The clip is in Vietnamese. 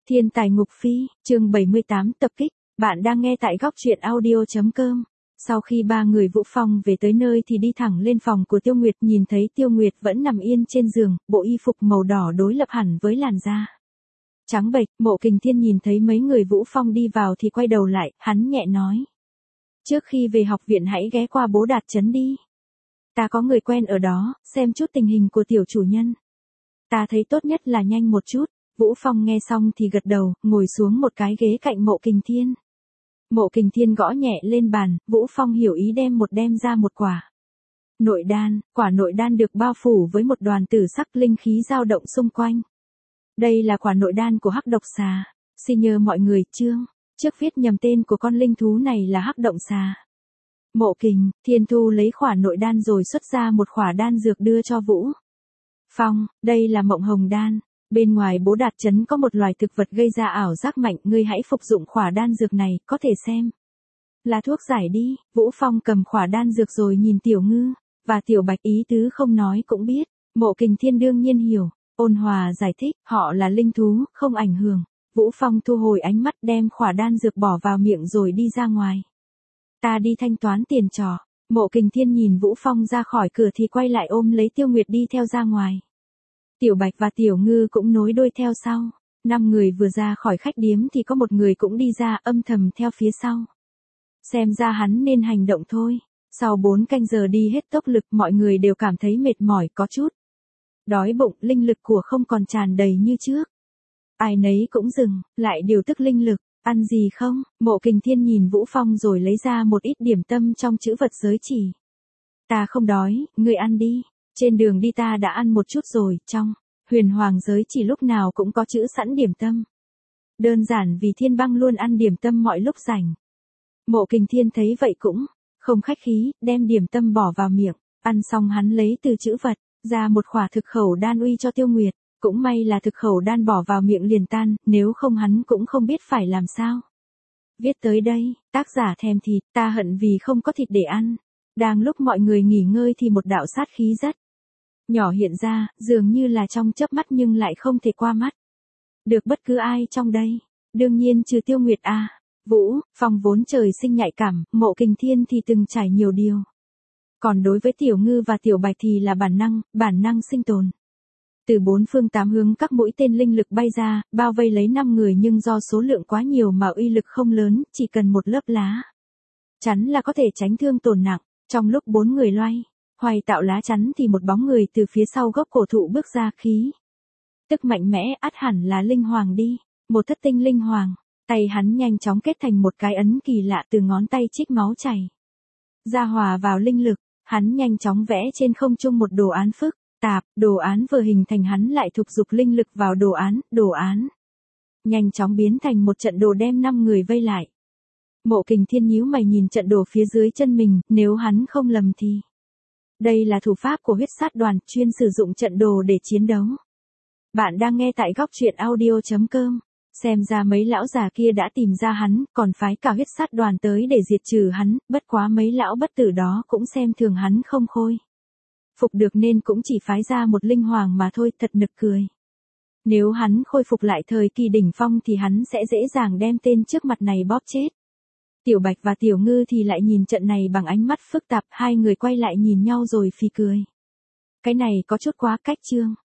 Thiên tài ngục phi, chương 78 tập kích, bạn đang nghe tại góc truyện audio.com. Sau khi ba người Vũ Phong về tới nơi thì đi thẳng lên phòng của Tiêu Nguyệt, nhìn thấy Tiêu Nguyệt vẫn nằm yên trên giường, bộ y phục màu đỏ đối lập hẳn với làn da trắng bệch. Mộ Kình Thiên nhìn thấy mấy người Vũ Phong đi vào thì quay đầu lại, hắn nhẹ nói. Trước khi về học viện hãy ghé qua Bố Đạt Trấn đi. Ta có người quen ở đó, xem chút tình hình của tiểu chủ nhân. Ta thấy tốt nhất là nhanh một chút. Vũ Phong nghe xong thì gật đầu, ngồi xuống một cái ghế cạnh Mộ Kình Thiên. Mộ Kình Thiên gõ nhẹ lên bàn, Vũ Phong hiểu ý đem ra một quả nội đan. Quả nội đan được bao phủ với một đoàn tử sắc linh khí dao động xung quanh. Đây là quả nội đan của Hắc Độc Xà. Xin nhờ mọi người, trước viết nhầm tên của con linh thú này là Hắc Động Xà. Mộ Kình Thiên thu lấy quả nội đan rồi xuất ra một quả đan dược đưa cho Vũ Phong. Đây là Mộng Hồng Đan. Bên ngoài Bố Đạt Trấn có một loài thực vật gây ra ảo giác mạnh, ngươi hãy phục dụng quả đan dược này, có thể xem là thuốc giải đi. Vũ Phong cầm quả đan dược rồi nhìn Tiểu Ngư và Tiểu Bạch, ý tứ không nói cũng biết. Mộ Kình Thiên đương nhiên hiểu, ôn hòa giải thích, họ là linh thú, không ảnh hưởng. Vũ Phong thu hồi ánh mắt, đem quả đan dược bỏ vào miệng rồi đi ra ngoài. Ta đi thanh toán tiền trọ. Mộ Kình Thiên nhìn Vũ Phong ra khỏi cửa thì quay lại ôm lấy Tiêu Nguyệt đi theo ra ngoài. Tiểu Bạch và Tiểu Ngư cũng nối đuôi theo sau. 5 người vừa ra khỏi khách điếm thì có một người cũng đi ra, âm thầm theo phía sau. Xem ra hắn nên hành động thôi. Sau 4 canh giờ đi hết tốc lực, mọi người đều cảm thấy mệt mỏi, có chút đói bụng, linh lực của không còn tràn đầy như trước. Ai nấy cũng dừng lại điều tức linh lực. Ăn gì không? Mộ Kình Thiên nhìn Vũ Phong rồi lấy ra một ít điểm tâm trong trữ vật giới chỉ. Ta không đói, ngươi ăn đi. Trên đường đi ta đã ăn một chút rồi, trong Huyền Hoàng giới chỉ lúc nào cũng có chữ sẵn điểm tâm. Đơn giản vì Thiên Băng luôn ăn điểm tâm mọi lúc rảnh. Mộ Kình Thiên thấy vậy cũng không khách khí, đem điểm tâm bỏ vào miệng. Ăn xong hắn lấy từ trữ vật ra một khỏa thực khẩu đan uy cho Tiêu Nguyệt. Cũng may là thực khẩu đan bỏ vào miệng liền tan, nếu không hắn cũng không biết phải làm sao. Viết tới đây, tác giả thèm thịt, ta hận vì không có thịt để ăn. Đang lúc mọi người nghỉ ngơi thì một đạo sát khí rất nhỏ hiện ra, dường như là trong chớp mắt nhưng lại không thể qua mắt được bất cứ ai trong đây. Đương nhiên trừ Tiêu Nguyệt a. Vũ Phong vốn trời sinh nhạy cảm, Mộ Kình Thiên thì từng trải nhiều điều. Còn đối với Tiểu Ngư và Tiểu Bạch thì là bản năng sinh tồn. Từ 4 phương 8 hướng các mũi tên linh lực bay ra, bao vây lấy 5 người, nhưng do số lượng quá nhiều mà uy lực không lớn, chỉ cần một lớp lá chắn là có thể tránh thương tổn nặng. Trong lúc 4 người loay hoay tạo lá chắn thì một bóng người từ phía sau gốc cổ thụ bước ra, khí tức mạnh mẽ, ắt hẳn là linh hoàng đi. Một thất tinh linh hoàng. Tay hắn nhanh chóng kết thành một cái ấn kỳ lạ, từ ngón tay trích máu chảy ra hòa vào linh lực. Hắn nhanh chóng vẽ trên không trung một đồ án phức tạp. Đồ án vừa hình thành hắn lại thúc giục linh lực vào đồ án nhanh chóng biến thành một trận đồ đem 5 người vây lại. Mộ Kình Thiên nhíu mày nhìn trận đồ phía dưới chân mình, nếu hắn không lầm thì đây là thủ pháp của huyết sát đoàn, chuyên sử dụng trận đồ để chiến đấu. Bạn đang nghe tại góc truyện audio.com. Xem ra mấy lão già kia đã tìm ra hắn, còn phái cả huyết sát đoàn tới để diệt trừ hắn, bất quá mấy lão bất tử đó cũng xem thường hắn không khôi phục được nên cũng chỉ phái ra một linh hoàng mà thôi, thật nực cười. Nếu hắn khôi phục lại thời kỳ đỉnh phong thì hắn sẽ dễ dàng đem tên trước mặt này bóp chết. Tiểu Bạch và Tiểu Ngư thì lại nhìn trận này bằng ánh mắt phức tạp, hai người quay lại nhìn nhau rồi phì cười. Cái này có chút quá cách chương.